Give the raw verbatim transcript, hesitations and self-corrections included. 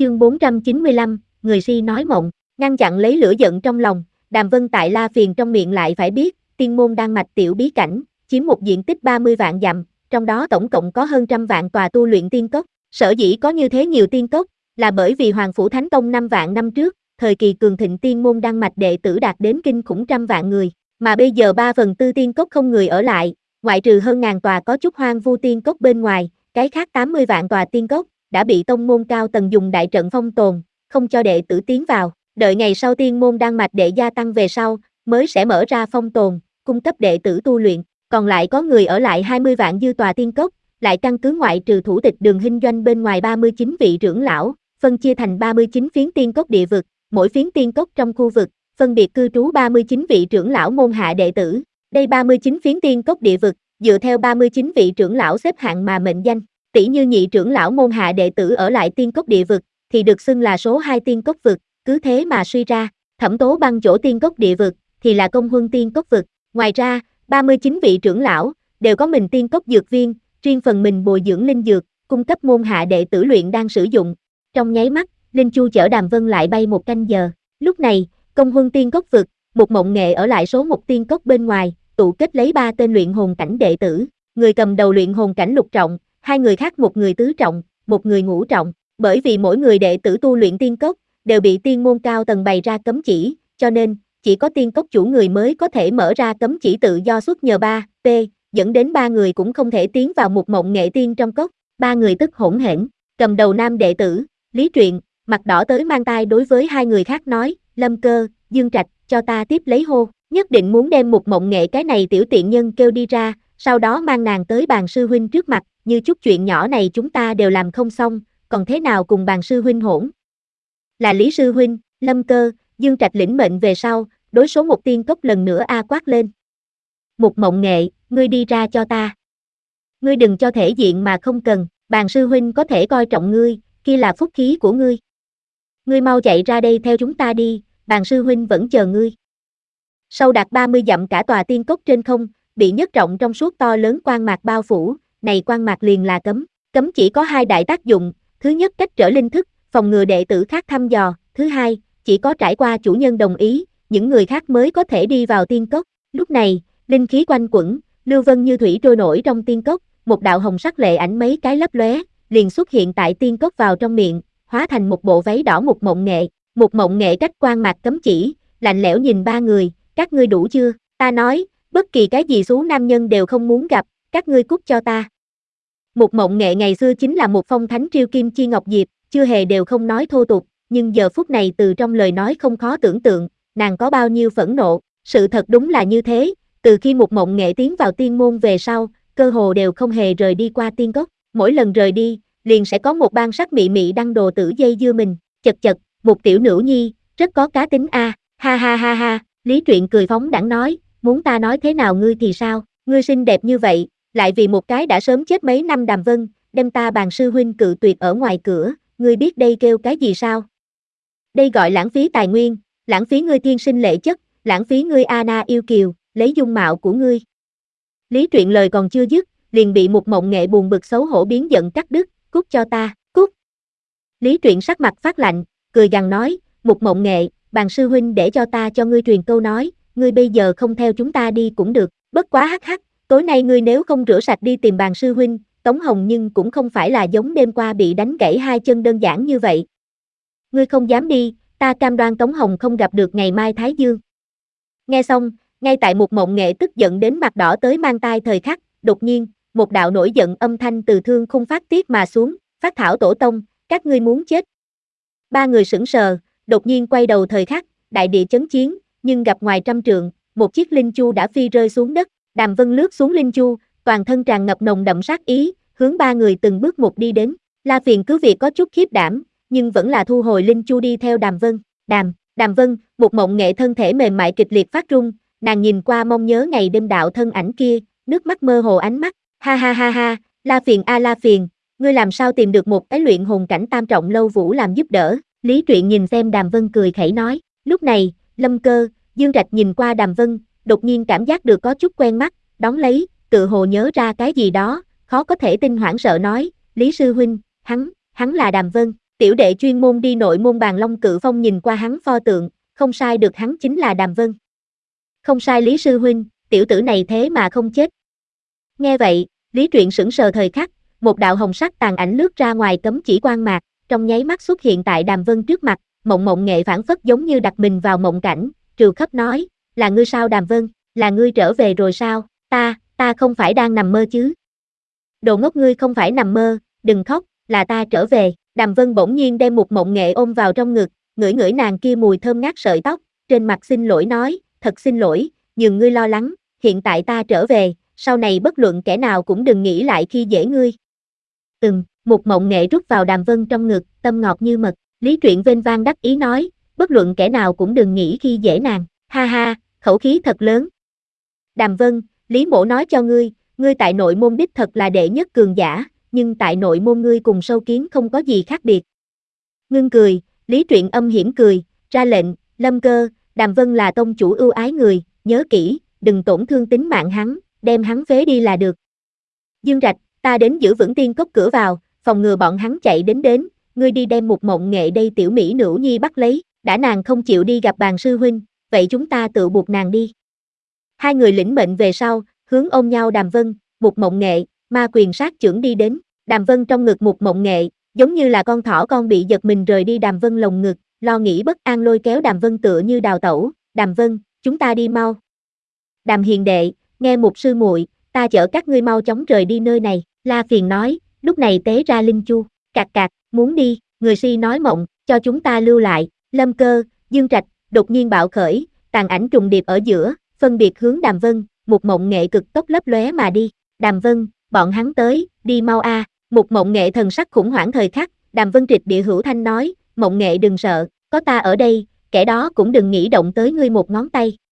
Chương bốn trăm chín mươi lăm, người si nói mộng, ngăn chặn lấy lửa giận trong lòng, Đàm Vân tại La Phiền trong miệng lại phải biết, tiên môn đan mạch tiểu bí cảnh, chiếm một diện tích ba mươi vạn dặm, trong đó tổng cộng có hơn trăm vạn tòa tu luyện tiên cốc, sở dĩ có như thế nhiều tiên cốc, là bởi vì Hoàng Phủ Thánh Tông năm vạn năm trước, thời kỳ cường thịnh tiên môn đan mạch đệ tử đạt đến kinh khủng trăm vạn người, mà bây giờ ba phần tư tiên cốc không người ở lại, ngoại trừ hơn ngàn tòa có chút hoang vu tiên cốc bên ngoài, cái khác tám mươi vạn tòa tiên cốc, đã bị tông môn cao tầng dùng đại trận phong tồn, không cho đệ tử tiến vào, đợi ngày sau tiên môn đan mạch đệ gia tăng về sau, mới sẽ mở ra phong tồn, cung cấp đệ tử tu luyện, còn lại có người ở lại hai mươi vạn dư tòa tiên cốc, lại căn cứ ngoại trừ thủ tịch đường Hinh Doanh bên ngoài ba mươi chín vị trưởng lão, phân chia thành ba mươi chín phiến tiên cốc địa vực, mỗi phiến tiên cốc trong khu vực, phân biệt cư trú ba mươi chín vị trưởng lão môn hạ đệ tử, đây ba mươi chín phiến tiên cốc địa vực, dựa theo ba mươi chín vị trưởng lão xếp hạng mà mệnh danh, tỷ như nhị trưởng lão môn hạ đệ tử ở lại tiên cốc địa vực, thì được xưng là số hai tiên cốc vực, cứ thế mà suy ra, Thẩm Tố Băng chỗ tiên cốc địa vực, thì là Công Huân tiên cốc vực, ngoài ra, ba mươi chín vị trưởng lão, đều có mình tiên cốc dược viên, riêng phần mình bồi dưỡng linh dược, cung cấp môn hạ đệ tử luyện đang sử dụng, trong nháy mắt, Linh Chu chở Đàm Vân lại bay một canh giờ, lúc này, Công Huân tiên cốc vực, một mộng nghệ ở lại số một tiên cốc bên ngoài, tụ kết lấy ba tên luyện hồn cảnh đệ tử, người cầm đầu luyện hồn cảnh lục trọng, hai người khác một người tứ trọng, một người ngũ trọng, bởi vì mỗi người đệ tử tu luyện tiên cốc, đều bị tiên môn cao tầng bày ra cấm chỉ, cho nên, chỉ có tiên cốc chủ người mới có thể mở ra cấm chỉ tự do xuất nhờ ba, p, dẫn đến ba người cũng không thể tiến vào một mộng nghệ tiên trong cốc, ba người tức hỗn hển, cầm đầu nam đệ tử, Lý Truyện, mặt đỏ tới mang tai đối với hai người khác nói, Lâm Cơ, Dương Trạch, cho ta tiếp lấy hô, nhất định muốn đem một mộng nghệ cái này tiểu tiện nhân kêu đi ra, sau đó mang nàng tới bàn sư huynh trước mặt, như chút chuyện nhỏ này chúng ta đều làm không xong, còn thế nào cùng bàn sư huynh hỗn. Là Lý sư huynh, Lâm Cơ, Dương Trạch lĩnh mệnh về sau, đối số một tiên cốc lần nữa a quát lên. Một mộng nghệ, ngươi đi ra cho ta. Ngươi đừng cho thể diện mà không cần, bàn sư huynh có thể coi trọng ngươi, kia là phúc khí của ngươi. Ngươi mau chạy ra đây theo chúng ta đi, bàn sư huynh vẫn chờ ngươi. Sâu đạt ba mươi dặm cả tòa tiên cốc trên không, bị nhất trọng trong suốt to lớn quang mạc bao phủ, này quang mạc liền là cấm, cấm chỉ có hai đại tác dụng, thứ nhất cách trở linh thức, phòng ngừa đệ tử khác thăm dò, thứ hai, chỉ có trải qua chủ nhân đồng ý, những người khác mới có thể đi vào tiên cốc, lúc này, linh khí quanh quẩn, lưu vân như thủy trôi nổi trong tiên cốc, một đạo hồng sắc lệ ảnh mấy cái lấp lóe, liền xuất hiện tại tiên cốc vào trong miệng, hóa thành một bộ váy đỏ một mộng nghệ, một mộng nghệ cách quang mạc cấm chỉ, lạnh lẽo nhìn ba người, các ngươi đủ chưa, ta nói, bất kỳ cái gì xú nam nhân đều không muốn gặp, các ngươi cút cho ta. Một mộng nghệ ngày xưa chính là một phong thánh triêu kim chi ngọc diệp, chưa hề đều không nói thô tục, nhưng giờ phút này từ trong lời nói không khó tưởng tượng, nàng có bao nhiêu phẫn nộ, sự thật đúng là như thế, từ khi một mộng nghệ tiến vào tiên môn về sau, cơ hồ đều không hề rời đi qua tiên cốc, mỗi lần rời đi, liền sẽ có một ban sắc mị mị đăng đồ tử dây dưa mình, chật chật, một tiểu nữ nhi, rất có cá tính a, à. Ha ha ha ha, Lý Truyện cười phóng đãng nói, muốn ta nói thế nào ngươi thì sao, ngươi xinh đẹp như vậy, lại vì một cái đã sớm chết mấy năm Đàm Vân, đem ta bàn sư huynh cự tuyệt ở ngoài cửa, ngươi biết đây kêu cái gì sao? Đây gọi lãng phí tài nguyên, lãng phí ngươi thiên sinh lệ chất, lãng phí ngươi Ana yêu kiều, lấy dung mạo của ngươi. Lý Truyện lời còn chưa dứt, liền bị một mộng nghệ buồn bực xấu hổ biến giận cắt đứt, cút cho ta, cút. Lý Truyện sắc mặt phát lạnh, cười gằn nói, một mộng nghệ, bàn sư huynh để cho ta cho ngươi truyền câu nói, ngươi bây giờ không theo chúng ta đi cũng được, bất quá hắc hắc, tối nay ngươi nếu không rửa sạch đi tìm bàn sư huynh, Tống Hồng nhưng cũng không phải là giống đêm qua bị đánh gãy hai chân đơn giản như vậy. Ngươi không dám đi, ta cam đoan Tống Hồng không gặp được ngày mai Thái Dương. Nghe xong, ngay tại một mộng nghệ tức giận đến mặt đỏ tới mang tai thời khắc, đột nhiên, một đạo nổi giận âm thanh từ thương khung phát tiết mà xuống, phát thảo tổ tông, các ngươi muốn chết. Ba người sững sờ, đột nhiên quay đầu thời khắc, đại địa chấn chiến, nhưng gặp ngoài trăm trượng, một chiếc linh chu đã phi rơi xuống đất, Đàm Vân lướt xuống linh chu, toàn thân tràn ngập nồng đậm sát ý, hướng ba người từng bước một đi đến, La Phiền cứ việc có chút khiếp đảm, nhưng vẫn là thu hồi linh chu đi theo Đàm Vân, Đàm, Đàm Vân, một mộng nghệ thân thể mềm mại kịch liệt phát run, nàng nhìn qua mong nhớ ngày đêm đạo thân ảnh kia, nước mắt mơ hồ ánh mắt, ha ha ha ha, La Phiền a La Phiền, ngươi làm sao tìm được một cái luyện hồn cảnh tam trọng lâu vũ làm giúp đỡ, Lý Truyện nhìn xem Đàm Vân cười khẩy nói, lúc này, Lâm Cơ, Dương Trạch nhìn qua Đàm Vân, đột nhiên cảm giác được có chút quen mắt, đón lấy, tự hồ nhớ ra cái gì đó, khó có thể tin hoảng sợ nói, Lý sư huynh, hắn, hắn là Đàm Vân, tiểu đệ chuyên môn đi nội môn Bàn Long Cự Phong nhìn qua hắn pho tượng, không sai được hắn chính là Đàm Vân. Không sai Lý sư huynh, tiểu tử này thế mà không chết. Nghe vậy, Lý Truyện sững sờ thời khắc, một đạo hồng sắc tàn ảnh lướt ra ngoài cấm chỉ quang mạc, trong nháy mắt xuất hiện tại Đàm Vân trước mặt, Mộng Mộng Nghệ phản phất giống như đặt mình vào mộng cảnh, trừ khắp nói, là ngươi sao Đàm Vân, là ngươi trở về rồi sao, ta, ta không phải đang nằm mơ chứ. Đồ ngốc ngươi không phải nằm mơ, đừng khóc, là ta trở về. Đàm Vân bỗng nhiên đem Mục Mộng Nghệ ôm vào trong ngực, ngửi ngửi nàng kia mùi thơm ngát sợi tóc, trên mặt xin lỗi nói, thật xin lỗi, nhường ngươi lo lắng, hiện tại ta trở về, sau này bất luận kẻ nào cũng đừng nghĩ lại khi dễ ngươi. Ừm, Mục Mộng Nghệ rút vào Đàm Vân trong ngực, tâm ngọt như mật, Lý Truyện vênh vang đắc ý nói, bất luận kẻ nào cũng đừng nghĩ khi dễ nàng, ha ha, khẩu khí thật lớn. Đàm Vân, Lý mỗ nói cho ngươi, ngươi tại nội môn đích thật là đệ nhất cường giả, nhưng tại nội môn ngươi cùng sâu kiến không có gì khác biệt. Ngưng cười, Lý Truyện âm hiểm cười, ra lệnh, Lâm Cơ, Đàm Vân là tông chủ ưu ái người, nhớ kỹ, đừng tổn thương tính mạng hắn, đem hắn phế đi là được. Dương Rạch, ta đến giữ vững tiên cốc cửa vào, phòng ngừa bọn hắn chạy đến đến, ngươi đi đem Mục Mộng Nghệ đây tiểu mỹ nữ nhi bắt lấy, đã nàng không chịu đi gặp Bàn sư huynh, vậy chúng ta tự buộc nàng đi. Hai người lĩnh mệnh về sau, hướng ôm nhau Đàm Vân, Mục Mộng Nghệ, ma quyền sát chưởng đi đến, Đàm Vân trong ngực Mục Mộng Nghệ, giống như là con thỏ con bị giật mình rời đi Đàm Vân lồng ngực, lo nghĩ bất an lôi kéo Đàm Vân tựa như đào tẩu, Đàm Vân, chúng ta đi mau. Đàm hiền đệ, nghe Mục sư muội, ta chở các ngươi mau chóng rời đi nơi này, La Phiền nói, lúc này tế ra linh chu, cạc cạc, muốn đi, người si nói mộng, cho chúng ta lưu lại, Lâm Cơ, Dương Trạch, đột nhiên bạo khởi, tàn ảnh trùng điệp ở giữa, phân biệt hướng Đàm Vân, Mục Mộng Nghệ cực tốc lấp lóe mà đi, Đàm Vân, bọn hắn tới, đi mau a. Mục Mộng Nghệ thần sắc khủng hoảng thời khắc, Đàm Vân trịch địa hữu thanh nói, Mộng Nghệ đừng sợ, có ta ở đây, kẻ đó cũng đừng nghĩ động tới ngươi một ngón tay.